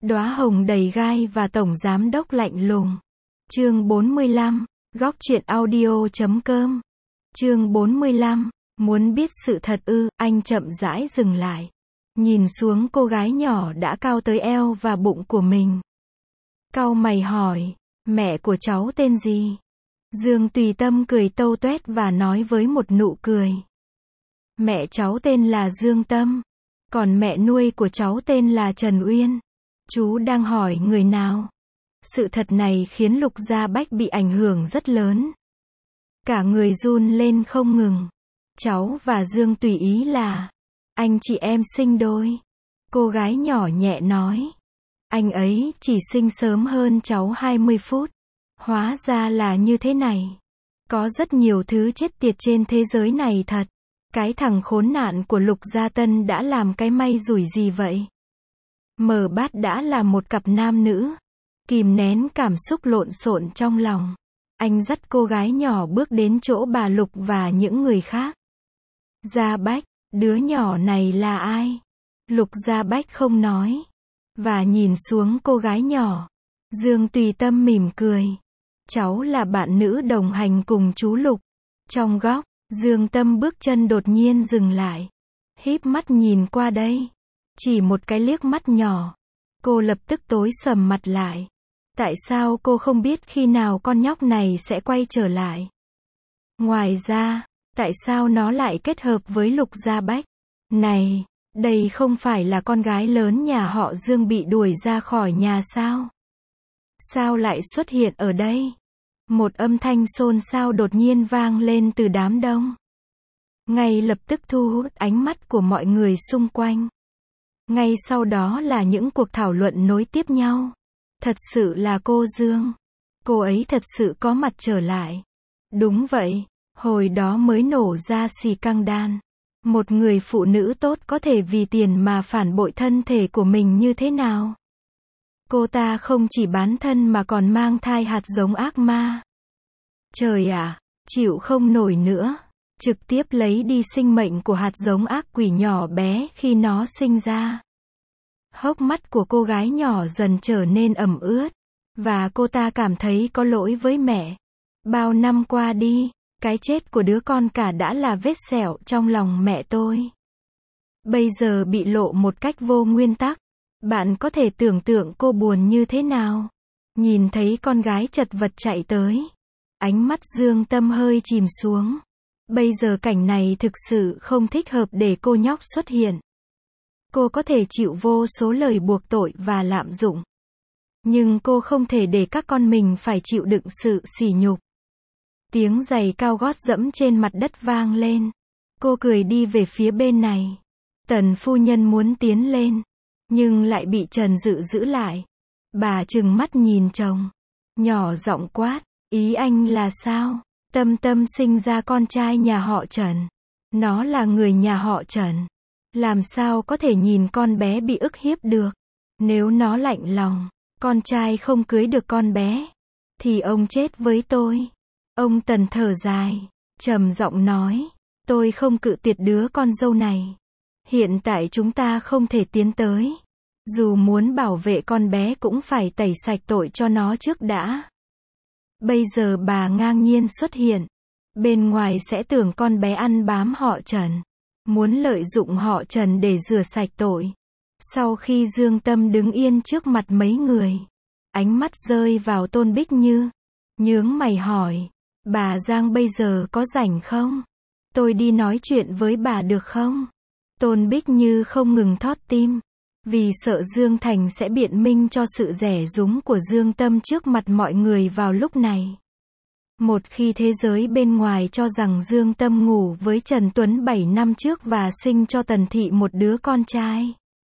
Đóa hồng đầy gai và tổng giám đốc lạnh lùng. Chương 45, góc truyện audio.com. Chương 45, muốn biết sự thật ư? Anh chậm rãi dừng lại, nhìn xuống cô gái nhỏ đã cao tới eo và bụng của mình. Cau mày hỏi, mẹ của cháu tên gì? Dương Tùy Tâm cười tâu tuét và nói với một nụ cười. Mẹ cháu tên là Dương Tâm, còn mẹ nuôi của cháu tên là Trần Uyên. Chú đang hỏi người nào? Sự thật này khiến Lục Gia Bách bị ảnh hưởng rất lớn. Cả người run lên không ngừng. Cháu và Dương Tùy Ý là anh chị em sinh đôi. Cô gái nhỏ nhẹ nói. Anh ấy chỉ sinh sớm hơn cháu 20 phút. Hóa ra là như thế này. Có rất nhiều thứ chết tiệt trên thế giới này thật. Cái thằng khốn nạn của Lục Gia Tân đã làm cái may rủi gì vậy? Mở bát đã là một cặp nam nữ. Kìm nén cảm xúc lộn xộn trong lòng. Anh dắt cô gái nhỏ bước đến chỗ bà Lục và những người khác. Gia Bách, đứa nhỏ này là ai? Lục Gia Bách không nói. Và nhìn xuống cô gái nhỏ. Dương Tùy Tâm mỉm cười. Cháu là bạn nữ đồng hành cùng chú Lục. Trong góc, Dương Tâm bước chân đột nhiên dừng lại. Híp mắt nhìn qua đây. Chỉ một cái liếc mắt nhỏ. Cô lập tức tối sầm mặt lại. Tại sao cô không biết khi nào con nhóc này sẽ quay trở lại? Ngoài ra, tại sao nó lại kết hợp với Lục Gia Bách? Này, đây không phải là con gái lớn nhà họ Dương bị đuổi ra khỏi nhà sao? Sao lại xuất hiện ở đây? Một âm thanh xôn xao đột nhiên vang lên từ đám đông. Ngay lập tức thu hút ánh mắt của mọi người xung quanh. Ngay sau đó là những cuộc thảo luận nối tiếp nhau. Thật sự là cô Dương. Cô ấy thật sự có mặt trở lại. Đúng vậy, hồi đó mới nổ ra xì căng đan. Một người phụ nữ tốt có thể vì tiền mà phản bội thân thể của mình như thế nào? Cô ta không chỉ bán thân mà còn mang thai hạt giống ác ma. Trời ạ, chịu không nổi nữa. Trực tiếp lấy đi sinh mệnh của hạt giống ác quỷ nhỏ bé khi nó sinh ra. Hốc mắt của cô gái nhỏ dần trở nên ẩm ướt. Và cô ta cảm thấy có lỗi với mẹ. Bao năm qua đi, cái chết của đứa con cả đã là vết sẹo trong lòng mẹ tôi. Bây giờ bị lộ một cách vô nguyên tắc. Bạn có thể tưởng tượng cô buồn như thế nào? Nhìn thấy con gái chật vật chạy tới. Ánh mắt Dương Tâm hơi chìm xuống. Bây giờ cảnh này thực sự không thích hợp để cô nhóc xuất hiện. Cô có thể chịu vô số lời buộc tội và lạm dụng. Nhưng cô không thể để các con mình phải chịu đựng sự sỉ nhục. Tiếng giày cao gót dẫm trên mặt đất vang lên. Cô cười đi về phía bên này. Tần phu nhân muốn tiến lên. Nhưng lại bị Trần Dự giữ lại. Bà trừng mắt nhìn chồng. Nhỏ giọng quát. Ý anh là sao? Tâm Tâm sinh ra con trai nhà họ Trần. Nó là người nhà họ Trần. Làm sao có thể nhìn con bé bị ức hiếp được? Nếu nó lạnh lòng, con trai không cưới được con bé, thì ông chết với tôi. Ông Tần thở dài, trầm giọng nói, tôi không cự tuyệt đứa con dâu này. Hiện tại chúng ta không thể tiến tới. Dù muốn bảo vệ con bé cũng phải tẩy sạch tội cho nó trước đã. Bây giờ bà ngang nhiên xuất hiện. Bên ngoài sẽ tưởng con bé ăn bám họ Trần. Muốn lợi dụng họ Trần để rửa sạch tội. Sau khi Dương Tâm đứng yên trước mặt mấy người, ánh mắt rơi vào Tôn Bích Như. Nhướng mày hỏi, bà Giang bây giờ có rảnh không? Tôi đi nói chuyện với bà được không? Tôn Bích Như không ngừng thót tim. Vì sợ Dương Thành sẽ biện minh cho sự rẻ rúng của Dương Tâm trước mặt mọi người vào lúc này. Một khi thế giới bên ngoài cho rằng Dương Tâm ngủ với Trần Tuấn 7 năm trước và sinh cho Tần Thị một đứa con trai,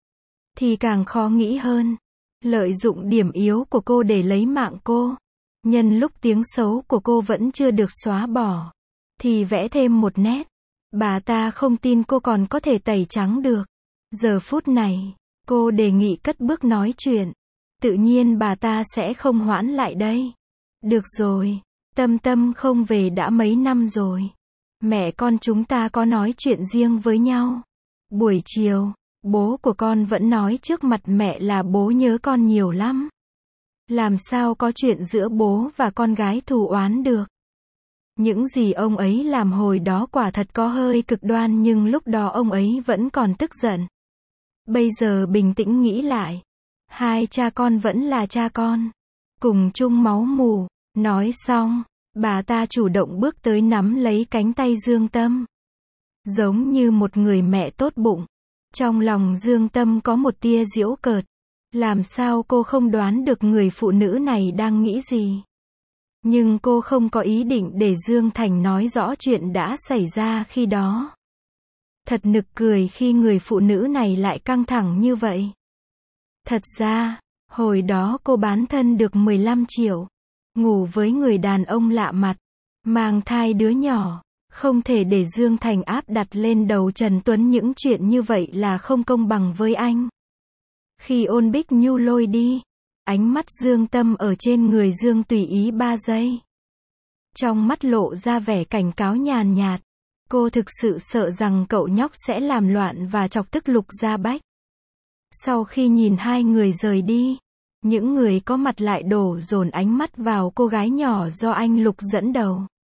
thì càng khó nghĩ hơn. Lợi dụng điểm yếu của cô để lấy mạng cô. Nhân lúc tiếng xấu của cô vẫn chưa được xóa bỏ, thì vẽ thêm một nét. Bà ta không tin cô còn có thể tẩy trắng được. Giờ phút này, cô đề nghị cất bước nói chuyện. Tự nhiên bà ta sẽ không hoãn lại đây. Được rồi. Tâm Tâm không về đã mấy năm rồi. Mẹ con chúng ta có nói chuyện riêng với nhau. Buổi chiều, Bố của con vẫn nói trước mặt mẹ là bố nhớ con nhiều lắm. Làm sao có chuyện giữa bố và con gái thù oán được. Những gì ông ấy làm hồi đó quả thật có hơi cực đoan nhưng lúc đó ông ấy vẫn còn tức giận. Bây giờ bình tĩnh nghĩ lại. Hai cha con vẫn là cha con. Cùng chung máu mủ. Nói xong, bà ta chủ động bước tới nắm lấy cánh tay Dương Tâm. Giống như một người mẹ tốt bụng. Trong lòng Dương Tâm có một tia giễu cợt. Làm sao cô không đoán được người phụ nữ này đang nghĩ gì? Nhưng cô không có ý định để Dương Thành nói rõ chuyện đã xảy ra khi đó. Thật nực cười khi người phụ nữ này lại căng thẳng như vậy. Thật ra, hồi đó cô bán thân được 15 triệu. Ngủ với người đàn ông lạ mặt. Mang thai đứa nhỏ. Không thể để Dương Thành áp đặt lên đầu Trần Tuấn những chuyện như vậy là không công bằng với anh. Khi Ôn Bích Nhu lôi đi, ánh mắt Dương Tâm ở trên người Dương tùy ý 3 giây. Trong mắt lộ ra vẻ cảnh cáo nhàn nhạt. Cô thực sự sợ rằng cậu nhóc sẽ làm loạn và chọc tức Lục Gia Bách. Sau khi nhìn hai người rời đi, những người có mặt lại đổ dồn ánh mắt vào cô gái nhỏ do anh Lục dẫn đầu.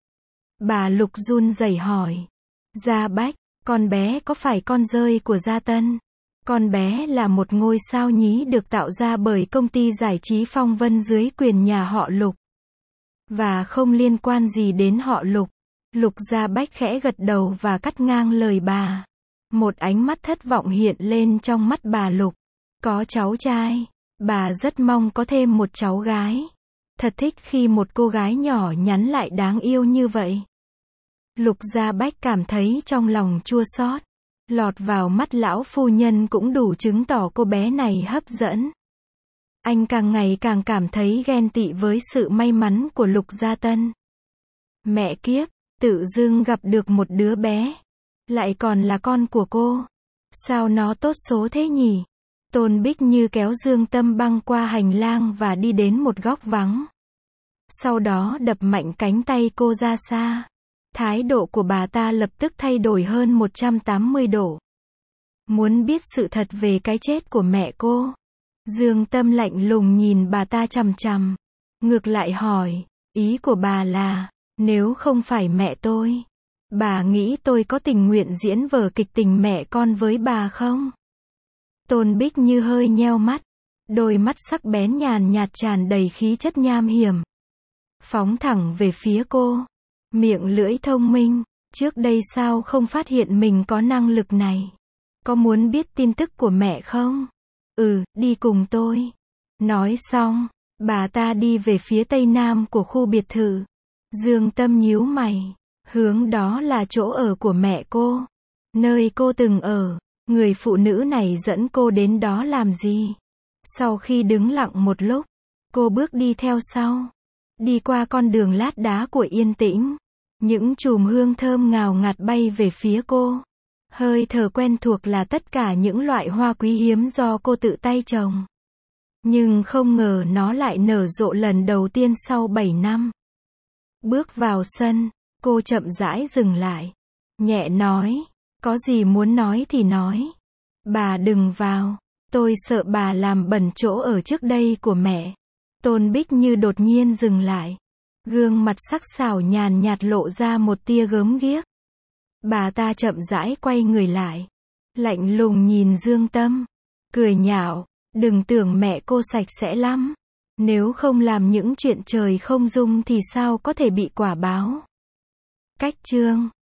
Bà Lục run rẩy hỏi. Gia Bách, con bé có phải con rơi của Gia Tân? Con bé là một ngôi sao nhí được tạo ra bởi công ty giải trí Phong Vân dưới quyền nhà họ Lục. Và không liên quan gì đến họ Lục. Lục Gia Bách khẽ gật đầu và cắt ngang lời bà. Một ánh mắt thất vọng hiện lên trong mắt bà Lục. Có cháu trai. Bà rất mong có thêm một cháu gái. Thật thích khi một cô gái nhỏ nhắn lại đáng yêu như vậy. Lục Gia Bách cảm thấy trong lòng chua xót. Lọt vào mắt lão phu nhân cũng đủ chứng tỏ cô bé này hấp dẫn. Anh càng ngày càng cảm thấy ghen tị với sự may mắn của Lục Gia Tân. Mẹ kiếp, tự dưng gặp được một đứa bé. Lại còn là con của cô. Sao nó tốt số thế nhỉ? Tôn Bích Như kéo Dương Tâm băng qua hành lang và đi đến một góc vắng. Sau đó đập mạnh cánh tay cô ra xa. Thái độ của bà ta lập tức thay đổi hơn 180 độ. Muốn biết sự thật về cái chết của mẹ cô. Dương Tâm lạnh lùng nhìn bà ta chằm chằm. Ngược lại hỏi, ý của bà là, nếu không phải mẹ tôi, bà nghĩ tôi có tình nguyện diễn vở kịch tình mẹ con với bà không? Tôn Bích Như hơi nheo mắt. Đôi mắt sắc bén nhàn nhạt tràn đầy khí chất nham hiểm. Phóng thẳng về phía cô. Miệng lưỡi thông minh. Trước đây sao không phát hiện mình có năng lực này? Có muốn biết tin tức của mẹ không? Đi cùng tôi. Nói xong, bà ta đi về phía tây nam của khu biệt thự. Dương Tâm nhíu mày. Hướng đó là chỗ ở của mẹ cô. Nơi cô từng ở. Người phụ nữ này dẫn cô đến đó làm gì? Sau khi đứng lặng một lúc, cô bước đi theo sau. Đi qua con đường lát đá của yên tĩnh. Những chùm hương thơm ngào ngạt bay về phía cô. Hơi thở quen thuộc là tất cả những loại hoa quý hiếm do cô tự tay trồng. Nhưng không ngờ nó lại nở rộ lần đầu tiên sau 7 năm. Bước vào sân, cô chậm rãi dừng lại. Nhẹ nói, có gì muốn nói thì nói. Bà đừng vào, tôi sợ bà làm bẩn chỗ ở trước đây của mẹ. Tôn Bích Như đột nhiên dừng lại. Gương mặt sắc sảo nhàn nhạt lộ ra một tia gớm ghiếc. Bà ta chậm rãi quay người lại. Lạnh lùng nhìn Dương Tâm. Cười nhạo, đừng tưởng mẹ cô sạch sẽ lắm. Nếu không làm những chuyện trời không dung thì sao có thể bị quả báo. Cách chương